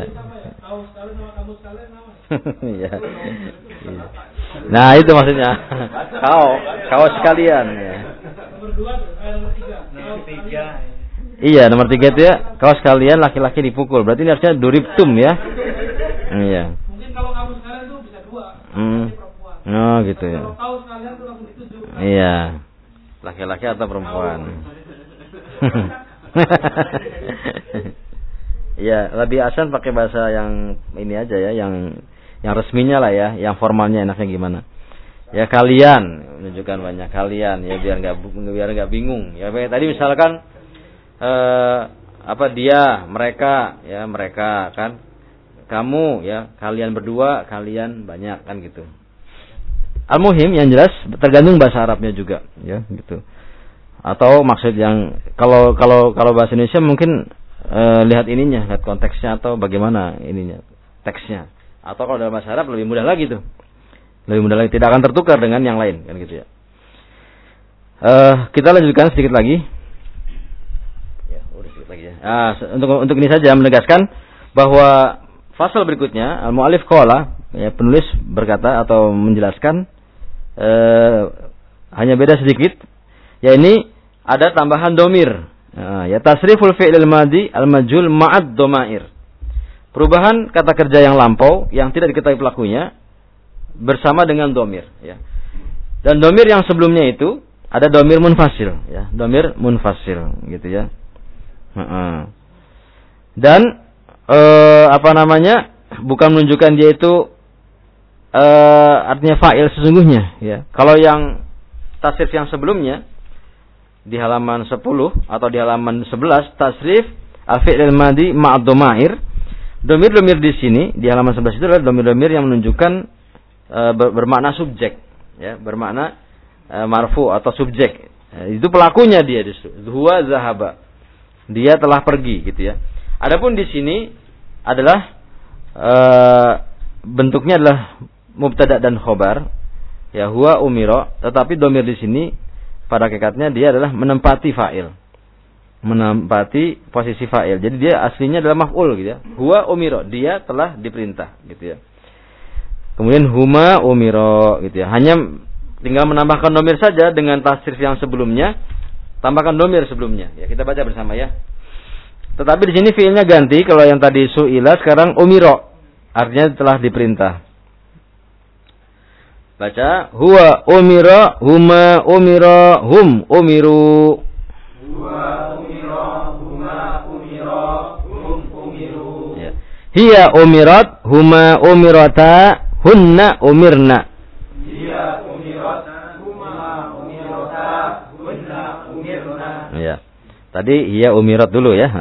Iya. Nah, itu maksudnya. Kau, kau sekalian ya. Nomor dua, nomor tiga. Nomor tiga. Iya, nomor tiga itu ya, kau sekalian laki-laki dipukul. Berarti ini harusnya duriptum ya. Iya. Mungkin kalau kamu sekalian tuh bisa dua. Hmm. Perempuan. Oh, gitu ya. Kalau kau sekalian tuh langsung dituju. Iya. Laki-laki atau perempuan. Iya, lebih asan pakai bahasa yang ini aja ya, yang yang resminya lah ya, yang formalnya enaknya gimana. Ya kalian, menunjukkan banyak kalian ya biar enggak biar enggak bingung. Ya tadi misalkan eh, apa dia, mereka ya, mereka kan. Kamu ya, kalian berdua, kalian banyak kan gitu. Al-muhim yang jelas tergantung bahasa Arabnya juga ya gitu. Atau maksud yang kalau kalau kalau bahasa Indonesia mungkin e, lihat ininya, lihat konteksnya atau bagaimana ininya, teksnya. Atau kalau dalam bahasa Arab lebih mudah lagi tuh. Lebih mudah lagi, tidak akan tertukar dengan yang lain kan gitu ya. E, kita lanjutkan sedikit lagi. Ya, udah sedikit lagi ya. Ah, untuk untuk ini saja menegaskan bahwa fasal berikutnya al-mu'allif qala ya, penulis berkata atau menjelaskan e, hanya beda sedikit, ya ini ada tambahan domir. Nah, ya tasriful fi'il madi al-majhul ma'ad domair. Perubahan kata kerja yang lampau yang tidak diketahui pelakunya bersama dengan domir. Ya. Dan domir yang sebelumnya itu ada domir munfasil. Ya, domir munfasil, gitu ya. Nah, dan eh, apa namanya? Bukan menunjukkan dia itu eh, artinya fa'il sesungguhnya. Ya. Kalau yang tasrif yang sebelumnya di halaman sepuluh atau di halaman sebelas, tasrif al-fi'il madi ma'ad domair. Domir-domir di sini di halaman sebelas itu adalah domir-domir yang menunjukkan e, ber, bermakna subjek, ya, bermakna e, marfu atau subjek. E, itu pelakunya dia disitu. Huwa zahaba. Dia telah pergi gitu ya. Adapun di sini adalah e, bentuknya adalah mubtada dan khobar. Ya, huwa umiro, tetapi domir di sini pada hakikatnya dia adalah menempati fa'il. Menempati posisi fa'il. Jadi dia aslinya adalah maf'ul gitu ya. Huwa umiro, dia telah diperintah gitu ya. Kemudian huma umiro gitu ya. Hanya tinggal menambahkan domir saja dengan tasrif yang sebelumnya, tambahkan domir sebelumnya. Ya, kita baca bersama ya. Tetapi di sini fi'ilnya ganti, kalau yang tadi su'ila sekarang umiro. Artinya telah diperintah. Baca huwa umira huma umira hum umiru. Huwa umira huma umira hum umiru. Ya. Hiya umirat huma umirata hunna umirna. Hiya umirat huma umirata hunna umirna. Ya. Tadi hiya umirat dulu ya.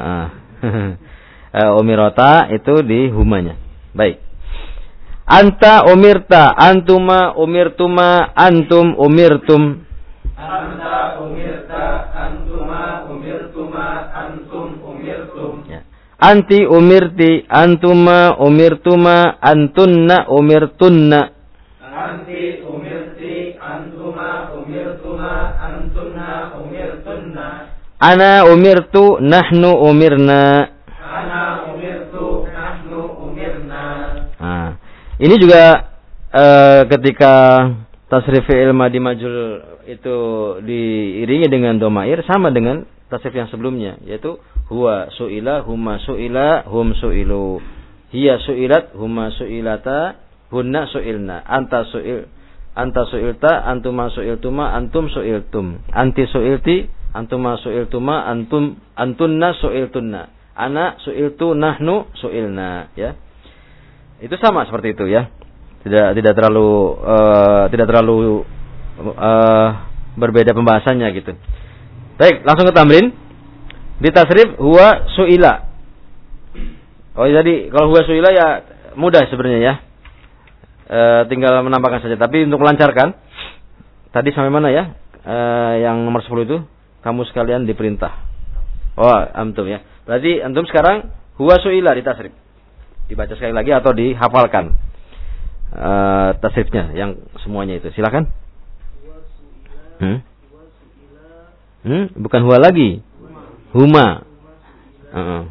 Umirata itu di humanya. Baik. Anta umirta, antuma umirtuma, antum umirtum. Anta umirta, antuma umirtuma, antum umirtum. Ya. Anti umirti, antuma umirtuma, antunna umirtunna. Anti umirti, antuma umirtuma, antunna umirtunna. Ana umirtu, nahnu umirna. Ana umirtu, nahnu umirna. Ah. Ini juga e, ketika tasrif fi'il madi majhul itu diiringi dengan domair sama dengan tasrif yang sebelumnya, yaitu huwa su'ila, huma su'ila, hum su'ilu. Hiya su'ilat, huma su'ilata, hunna su'ilna. Anta su'il, anta su'ilta, antuma su'iltuma, antum su'iltum. Anti su'ilti, antuma su'iltuma, antum antunna su'iltunna. Ana su'iltu, nahnu su'ilna, ya. Itu sama seperti itu ya. Tidak tidak terlalu uh, tidak terlalu uh, berbeda pembahasannya gitu. Baik, langsung ke tamrin. Di tasrif huwa su'ila. Oh jadi kalau huwa su'ila ya mudah sebenarnya ya. E, tinggal menambahkan saja. Tapi untuk melancarkan, tadi sampai mana ya? E, yang nomor sepuluh itu kamu sekalian diperintah. Oh, antum ya. Berarti antum sekarang huwa su'ila di tasrif. Dibaca sekali lagi atau dihafalkan uh, tasrifnya yang semuanya itu. Silakan. Hmm? Hmm? Bukan huwa lagi. Huma. Uh-uh.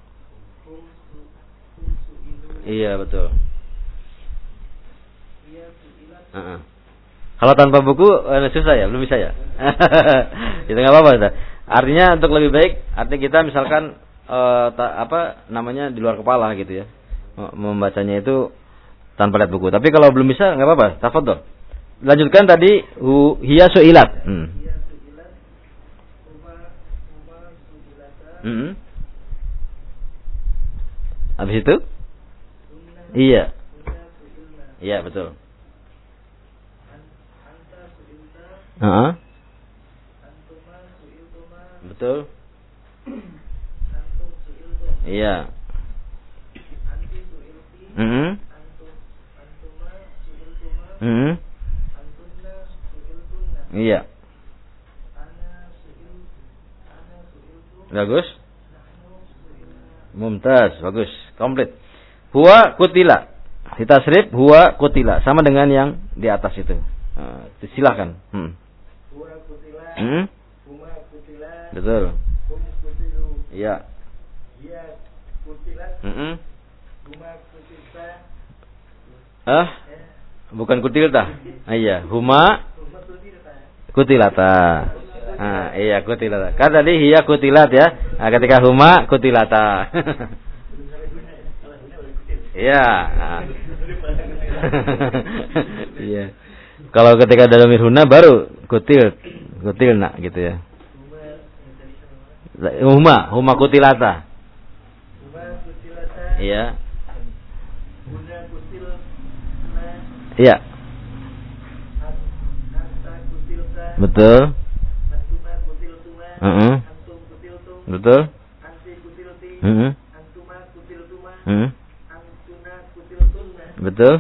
Iya betul. Uh-uh. Kalau tanpa buku eh, susah ya, belum bisa ya. Itu nggak apa-apa. Artinya untuk lebih baik, artinya kita misalkan uh, ta, apa namanya di luar kepala gitu ya, membacanya itu tanpa lihat buku. Tapi kalau belum bisa nggak apa-apa. Tafadhol. Lanjutkan tadi hu, hiya su'ilat. Hmm. Hmm. Habis itu? Iya. Iya betul. Uh-huh. Betul. Iya. Mm-hmm. Mm-hmm. Iya. Bagus. Mumtaz, bagus. Komplit. Huwa kutila. Ditasrif huwa kutila, sama dengan yang di atas itu. Uh, silakan. Hmm. Huwa kutila. Hmm? Huma kutila. Betul. Hum kutilu. Iya. Hiya kutilat. Heeh. Huma kutilta. Ah? Bukan kutilta. Ah, iya, huma kutilata. Ah, iya kutilata. Kan tadi hiya kutilat ya. Nah, ketika huma kutilata. Iya. Iya. Kalau ketika dalam mirhuna baru kutil, kutil nak gitu ya. Huma, huma kutilata. Iya. Iya. Betul. Uh-uh. Betul. Uh-uh. Uh-uh. Betul.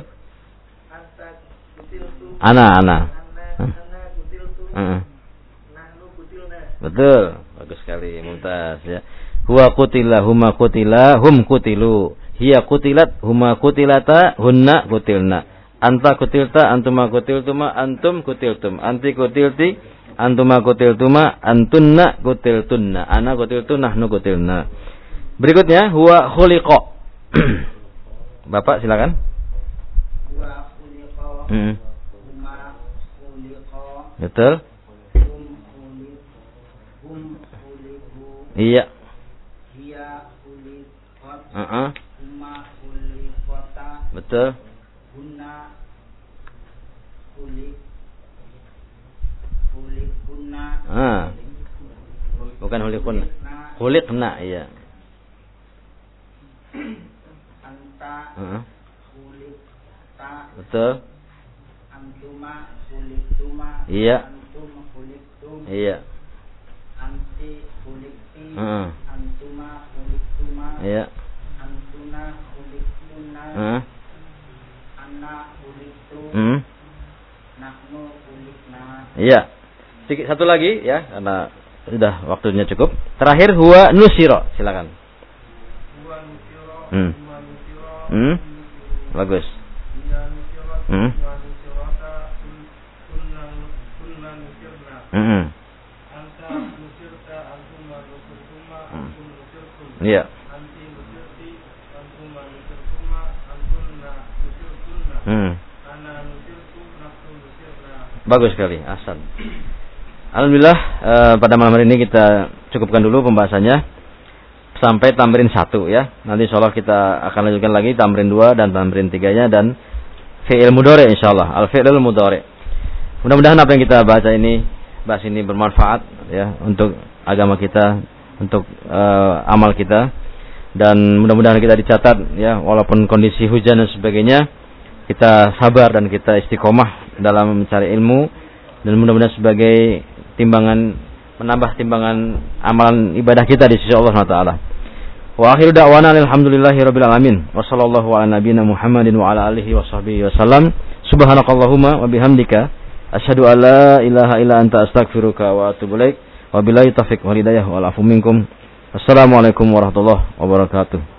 Ana, ana. Uh-uh. Betul. Bagus sekali, mumtaz ya. Huwa kutila, huma kutila, hum kutilu. Hiya kutilat, huma kutilata, hunna kutilna. Anta kutilta, antuma kutiltuma, antum kutiltum. Anti kutilti, antuma kutiltuma, antunna kutiltunna. Ana kutiltu, nahnu kutilna. Berikutnya huwa khuliqa. Bapak silakan. Huwa khuliqa. Hmm. Huma khuliqa. Betul. Hum khuliq. Hum khuliqu. Iya. Hiya khuliqat. Heeh. Huma khuliqata. Betul. Hunna khuliq. Khuliqunna. Ah. Bukan khuliqunna. Khuliqna, iya. Uh-huh. Betul. Antuma khuliqtuma. Iya. Antum khuliqtum. Iya. Anti khuliqti. Uh-huh. Antuma khuliqtuma. Iya. Antuna khuliqtunna. Uh-huh. Anna khuliqtu. Uh-huh. Nahnu khuliqna. Iya. Sedikit satu lagi ya, karena sudah waktunya cukup. Terakhir huwa nusira, silakan. Huwa nusira. Hmm. Hmm? Bagus. Hmm? Hmm. Iya. Hmm. Bagus sekali, ahsan. Alhamdulillah eh, pada malam hari ini kita cukupkan dulu pembahasannya sampai tamrin satu ya. Nanti insyaallah kita akan lanjutkan lagi tamrin dua dan tamrin tiganya dan fi'il mudhari insyaallah. Al-fi'il mudhari. Mudah-mudahan apa yang kita baca ini, bahas ini bermanfaat ya untuk agama kita, untuk uh, amal kita, dan mudah-mudahan kita dicatat ya, walaupun kondisi hujan dan sebagainya, kita sabar dan kita istiqomah dalam mencari ilmu, dan mudah-mudahan sebagai timbangan, menambah timbangan amalan ibadah kita di sisi Allah subhanahu wa taala. Wa akhiru da'wana alhamdulillahi rabbil alamin. Wa sallallahu ala nabiyyina Muhammadin wa ala alihi wa sahbihi wasallam. Subhanakallahumma wa bihamdika asyhadu an la ilaha illa anta astaghfiruka wa atubu ilaik. Wabillahi taufiq wal hidayah wal afu minkum. Assalamualaikum warahmatullahi wabarakatuh.